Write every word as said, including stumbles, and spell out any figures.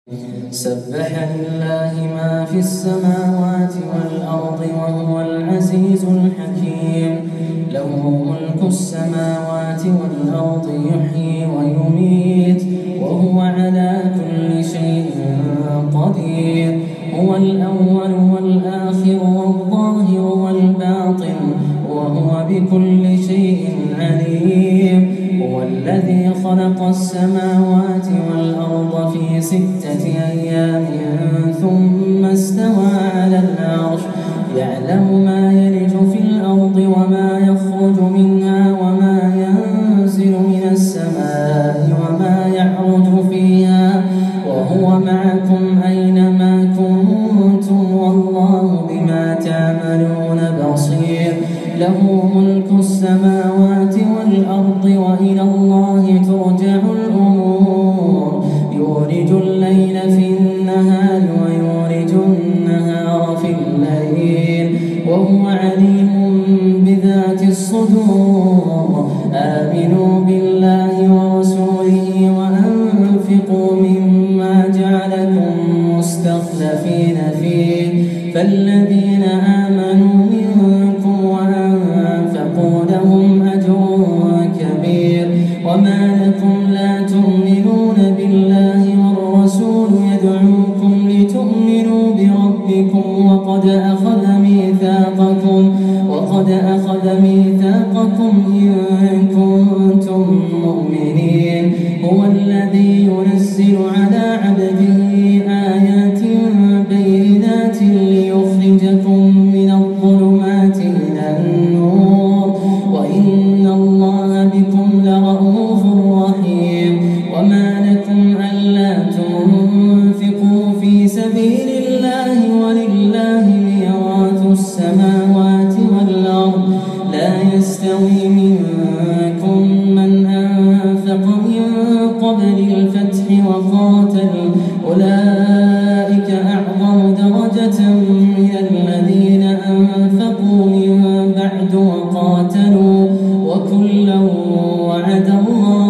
سبح لله ما في السماوات والأرض وهو العزيز الحكيم. له ملك السماوات والأرض يحيي ويميت وهو على كل شيء قدير. هو الأول والآخر والظاهر والباطن وهو بكل شيء عليم. هو الذي خلق السماوات والأرض في ستة أيام ثم استوى على العرش يعلم ما يلج في الأرض وما يخرج منها وما ينزل من السماء وما يعرج فيها وهو معكم أينما كنتم والله بما تعملون بصير. له ملك السماوات والأرض وإلى الله ترجع الأمور. يولج الليل في النهار ويولج النهار في الليل وهو عليم بذات الصدور. آمنوا بالله ورسوله وأنفقوا مما جعلكم مستخلفين فيه فالذين آمنوا منكم وأنفقوا لهم أجر كبير. وما لكم لا تؤمنون بالله والرسول يدعوكم لتؤمنوا بربكم وقد أخذ ميثاقكم وقد أخذ ميثاقكم إن كنتم مؤمنين. هو الذي ينزل على عبده آيات بينات ليخرجكم من الظلمات إلى النور وإن الله بكم لرؤوف رحيم. وما لكم ألا تنفقوا في سبيل الله ولله ميراث السماوات والأرض لا يستوي منكم من أنفق من قبل الفتح وقاتل أولئك أعظم درجة من الذين أنفقوا من بعد وقاتلوا وكلا وعد الله